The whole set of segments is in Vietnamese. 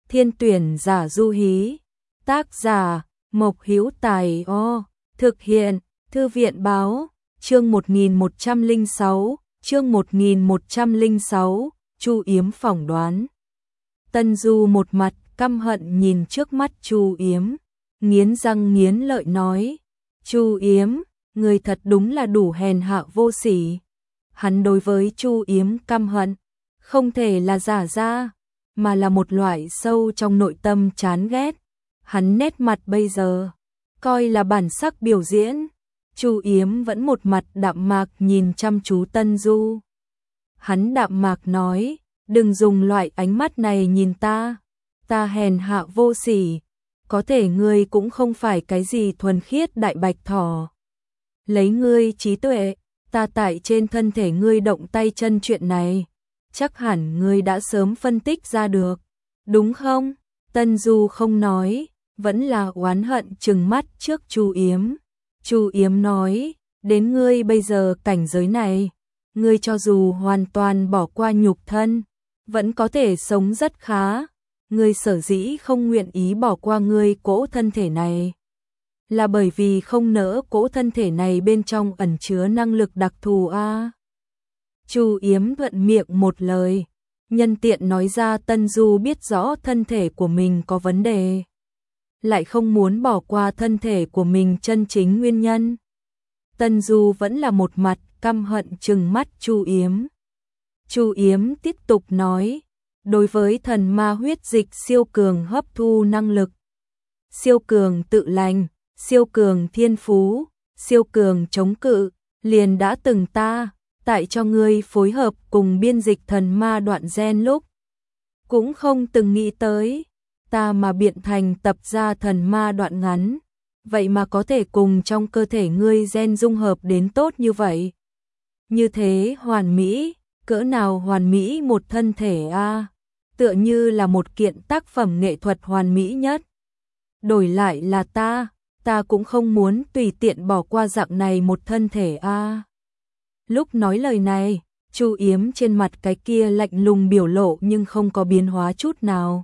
Thiên tuyển giả du hí. Tác giả Mộc Hữu Tài. Thực hiện Thư viện báo. Chương 1106. Chương 1106. Chu Yếm phỏng đoán. Tân Du một mặt căm hận nhìn trước mắt Chu Yếm, nghiến răng nghiến lợi nói: Chu Yếm, người thật đúng là đủ hèn hạ vô sỉ. Hắn đối với Chu Yếm căm hận không thể là giả ra, mà là một loại sâu trong nội tâm chán ghét. Hắn nét mặt bây giờ coi là bản sắc biểu diễn. Chu Yếm vẫn một mặt đạm mạc nhìn chăm chú Tân Du. Hắn đạm mạc nói: đừng dùng loại ánh mắt này nhìn ta, ta hèn hạ vô sỉ, có thể ngươi cũng không phải cái gì thuần khiết đại bạch thỏ. Lấy ngươi trí tuệ, ta tại trên thân thể ngươi động tay chân chuyện này, chắc hẳn ngươi đã sớm phân tích ra được, đúng không? Tân Du không nói, vẫn là oán hận trừng mắt trước Chu Yếm. Chu Yếm nói: đến ngươi bây giờ cảnh giới này, ngươi cho dù hoàn toàn bỏ qua nhục thân, vẫn có thể sống rất khá. Ngươi sở dĩ không nguyện ý bỏ qua ngươi cỗ thân thể này, là bởi vì không nỡ cỗ thân thể này bên trong ẩn chứa năng lực đặc thù a. Chu Yếm thuận miệng một lời, nhân tiện nói ra Tân Du biết rõ thân thể của mình có vấn đề, lại không muốn bỏ qua thân thể của mình chân chính nguyên nhân. Tân Du vẫn là một mặt căm hận trừng mắt Chu Yếm. Chu Yếm tiếp tục nói: đối với thần ma huyết dịch siêu cường hấp thu năng lực, siêu cường tự lành, siêu cường thiên phú, siêu cường chống cự, liền đã từng ta tại cho ngươi phối hợp cùng biên dịch thần ma đoạn gen lúc, cũng không từng nghĩ tới ta mà biện thành tập ra thần ma đoạn ngắn, vậy mà có thể cùng trong cơ thể ngươi gen dung hợp đến tốt như vậy. Như thế hoàn mỹ, cỡ nào hoàn mỹ một thân thể a, tựa như là một kiện tác phẩm nghệ thuật hoàn mỹ nhất. Đổi lại là ta cũng không muốn tùy tiện bỏ qua dạng này một thân thể a. Lúc nói lời này, Chu Yếm trên mặt cái kia lạnh lùng biểu lộ nhưng không có biến hóa chút nào.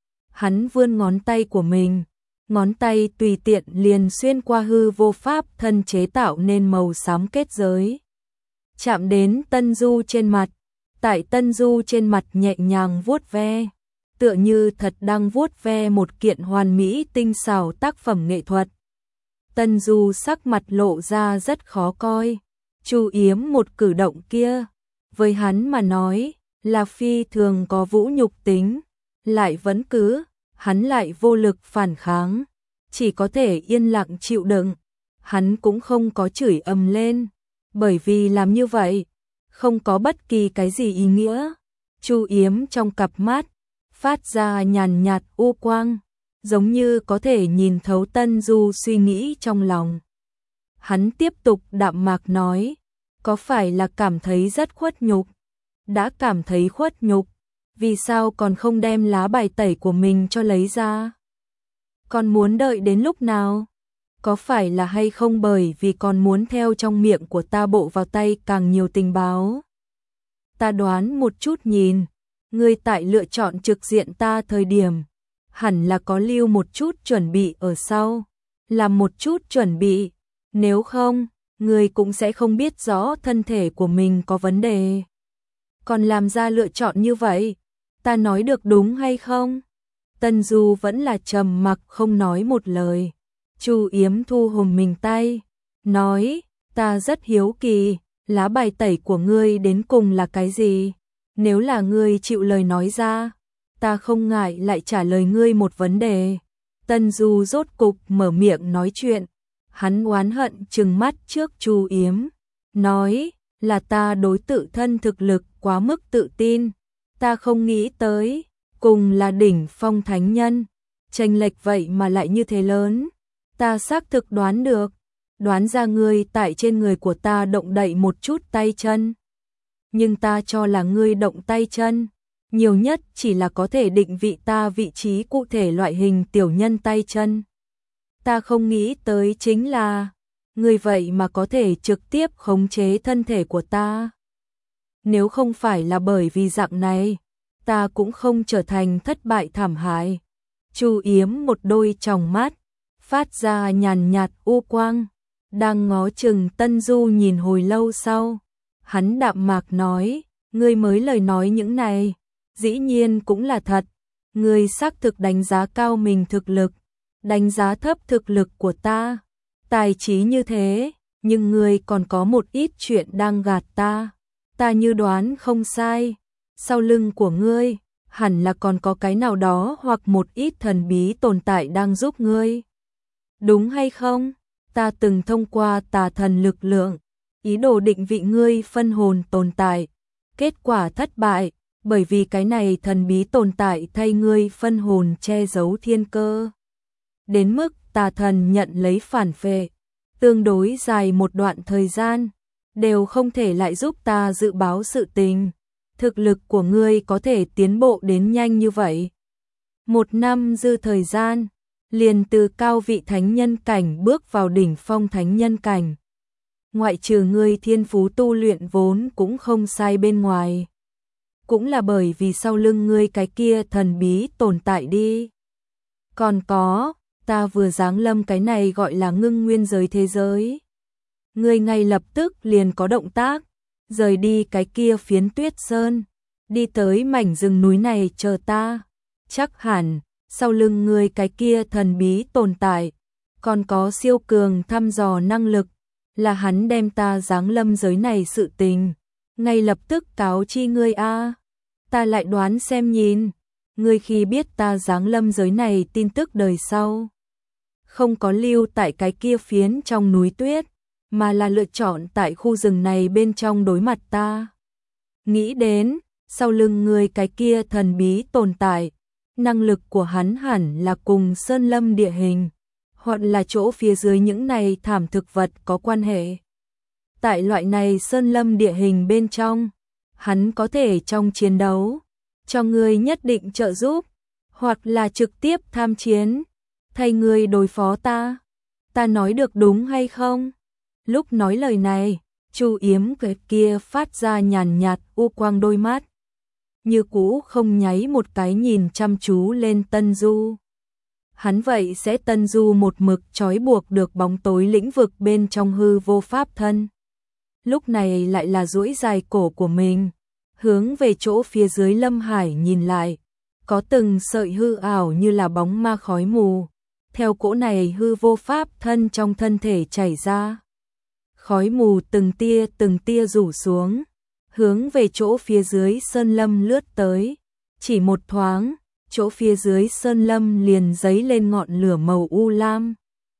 Hắn vươn ngón tay của mình, ngón tay tùy tiện liền xuyên qua hư vô pháp thân chế tạo nên màu xám kết giới, chạm đến Tân Du trên mặt, tại Tân Du trên mặt nhẹ nhàng vuốt ve, tựa như thật đang vuốt ve một kiện hoàn mỹ tinh xảo tác phẩm nghệ thuật. Tân Du sắc mặt lộ ra rất khó coi. Chu Yếm một cử động kia, với hắn mà nói, là phi thường có vũ nhục tính, lại vẫn cứ, hắn lại vô lực phản kháng, chỉ có thể yên lặng chịu đựng. Hắn cũng không có chửi ầm lên, bởi vì làm như vậy không có bất kỳ cái gì ý nghĩa. Chu Yếm trong cặp mắt phát ra nhàn nhạt u quang, giống như có thể nhìn thấu Tân Du suy nghĩ trong lòng. Hắn tiếp tục đạm mạc nói: có phải là cảm thấy rất khuất nhục? Đã cảm thấy khuất nhục, vì sao còn không đem lá bài tẩy của mình cho lấy ra? Còn muốn đợi đến lúc nào? Có phải là hay không bởi vì còn muốn theo trong miệng của ta bộ vào tay càng nhiều tình báo? Ta đoán một chút nhìn, ngươi tại lựa chọn trực diện ta thời điểm, hẳn là có lưu một chút chuẩn bị ở sau, làm một chút chuẩn bị, nếu không, ngươi cũng sẽ không biết rõ thân thể của mình có vấn đề. Còn làm ra lựa chọn như vậy, ta nói được đúng hay không? Tân Du vẫn là trầm mặc không nói một lời. Chu Yếm thu hồi mình tay, nói: ta rất hiếu kỳ, lá bài tẩy của ngươi đến cùng là cái gì? Nếu là ngươi chịu lời nói ra, ta không ngại lại trả lời ngươi một vấn đề. Tân Du rốt cục mở miệng nói chuyện, hắn oán hận trừng mắt trước Chu Yếm, nói: là ta đối tự thân thực lực quá mức tự tin, ta không nghĩ tới, cùng là đỉnh phong thánh nhân, chênh lệch vậy mà lại như thế lớn. Ta xác thực đoán được, đoán ra ngươi tại trên người của ta động đậy một chút tay chân. Nhưng ta cho là ngươi động tay chân, nhiều nhất chỉ là có thể định vị ta vị trí cụ thể loại hình tiểu nhân tay chân. Ta không nghĩ tới chính là, ngươi vậy mà có thể trực tiếp khống chế thân thể của ta. Nếu không phải là bởi vì dạng này, ta cũng không trở thành thất bại thảm hại. Chu Yếm một đôi tròng mắt phát ra nhàn nhạt u quang, đang ngó chừng Tân Du nhìn hồi lâu sau, hắn đạm mạc nói, ngươi mới lời nói những này, dĩ nhiên cũng là thật, ngươi xác thực đánh giá cao mình thực lực, đánh giá thấp thực lực của ta, tài trí như thế, nhưng ngươi còn có một ít chuyện đang gạt ta, ta như đoán không sai, sau lưng của ngươi, hẳn là còn có cái nào đó hoặc một ít thần bí tồn tại đang giúp ngươi. Đúng hay không? Ta từng thông qua tà thần lực lượng, ý đồ định vị ngươi phân hồn tồn tại, kết quả thất bại, bởi vì cái này thần bí tồn tại thay ngươi phân hồn che giấu thiên cơ. Đến mức tà thần nhận lấy phản phệ, tương đối dài một đoạn thời gian, đều không thể lại giúp ta dự báo sự tình. Thực lực của ngươi có thể tiến bộ đến nhanh như vậy. 1 năm dư thời gian, liền từ cao vị thánh nhân cảnh bước vào đỉnh phong thánh nhân cảnh. Ngoại trừ ngươi thiên phú tu luyện vốn cũng không sai bên ngoài. Cũng là bởi vì sau lưng ngươi cái kia thần bí tồn tại đi. Còn có, ta vừa giáng lâm cái này gọi là ngưng nguyên giới thế giới. Ngươi ngay lập tức liền có động tác, rời đi cái kia phiến tuyết sơn, đi tới mảnh rừng núi này chờ ta. Chắc hẳn, sau lưng ngươi cái kia thần bí tồn tại, còn có siêu cường thăm dò năng lực, là hắn đem ta giáng lâm giới này sự tình, ngay lập tức cáo chi ngươi a. Ta lại đoán xem nhìn, ngươi khi biết ta giáng lâm giới này tin tức đời sau, không có lưu tại cái kia phiến trong núi tuyết, mà là lựa chọn tại khu rừng này bên trong đối mặt ta. Nghĩ đến, sau lưng người cái kia thần bí tồn tại, năng lực của hắn hẳn là cùng sơn lâm địa hình, hoặc là chỗ phía dưới những này thảm thực vật có quan hệ. Tại loại này sơn lâm địa hình bên trong, hắn có thể trong chiến đấu, cho người nhất định trợ giúp, hoặc là trực tiếp tham chiến, thay người đối phó ta. Ta nói được đúng hay không? Lúc nói lời này, Chu Yếm cái kia phát ra nhàn nhạt u quang đôi mắt, như cũ không nháy một cái nhìn chăm chú lên Tân Du. Hắn vậy sẽ Tân Du một mực trói buộc được bóng tối lĩnh vực bên trong hư vô pháp thân. Lúc này lại là duỗi dài cổ của mình, hướng về chỗ phía dưới Lâm Hải nhìn lại, có từng sợi hư ảo như là bóng ma khói mù, theo cỗ này hư vô pháp thân trong thân thể chảy ra. Khói mù từng tia rủ xuống, hướng về chỗ phía dưới sơn lâm lướt tới, chỉ một thoáng, chỗ phía dưới sơn lâm liền giấy lên ngọn lửa màu u lam.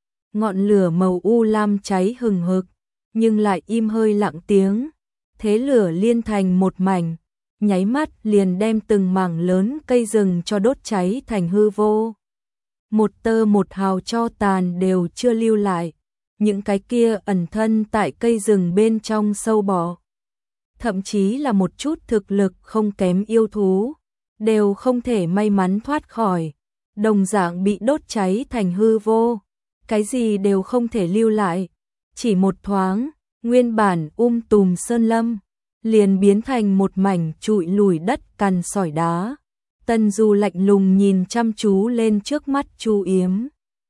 Ngọn lửa màu u lam cháy hừng hực, nhưng lại im hơi lặng tiếng, thế lửa liên thành một mảnh, nháy mắt liền đem từng mảng lớn cây rừng cho đốt cháy thành hư vô. Một tơ một hào tro tàn đều chưa lưu lại, những cái kia ẩn thân tại cây rừng bên trong sâu bọ, thậm chí là một chút thực lực không kém yêu thú, đều không thể may mắn thoát khỏi, đồng dạng bị đốt cháy thành hư vô, cái gì đều không thể lưu lại. Chỉ một thoáng, nguyên bản tùm sơn lâm, liền biến thành một mảnh trụi lùi đất cằn sỏi đá. Tân Du lạnh lùng nhìn chăm chú lên trước mắt Chu Yếm,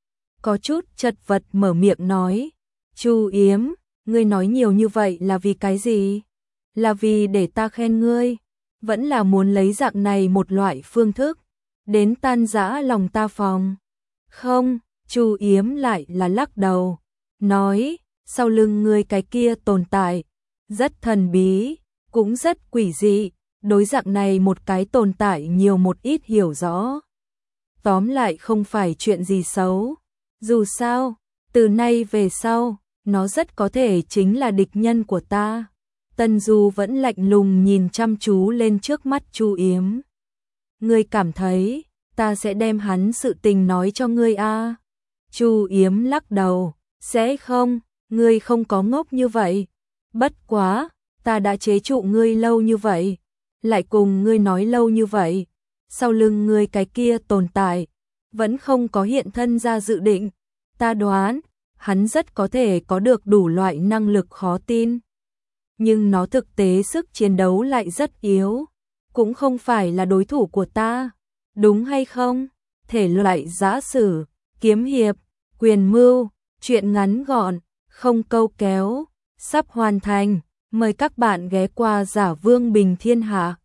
có chút chật vật mở miệng nói, Chu Yếm, ngươi nói nhiều như vậy là vì cái gì? Là vì để ta khen ngươi, vẫn là muốn lấy dạng này một loại phương thức, đến tan rã lòng ta phòng? Không, Chu Yếm lại là lắc đầu, nói, sau lưng ngươi cái kia tồn tại, rất thần bí, cũng rất quỷ dị, đối dạng này một cái tồn tại nhiều một ít hiểu rõ. Tóm lại không phải chuyện gì xấu, dù sao, từ nay về sau, nó rất có thể chính là địch nhân của ta. Tân Du vẫn lạnh lùng nhìn chăm chú lên trước mắt Chu Yếm. Ngươi cảm thấy, ta sẽ đem hắn sự tình nói cho ngươi à? Chu Yếm lắc đầu, sẽ không, ngươi không có ngốc như vậy. Bất quá, ta đã chế trụ ngươi lâu như vậy, lại cùng ngươi nói lâu như vậy, sau lưng ngươi cái kia tồn tại, vẫn không có hiện thân ra dự định. Ta đoán, hắn rất có thể có được đủ loại năng lực khó tin, nhưng nó thực tế sức chiến đấu lại rất yếu, cũng không phải là đối thủ của ta, đúng hay không? Thể loại giã sử, kiếm hiệp, quyền mưu, truyện ngắn gọn, không câu kéo, sắp hoàn thành. Mời các bạn ghé qua Giả Vương Bình Thiên Hạ.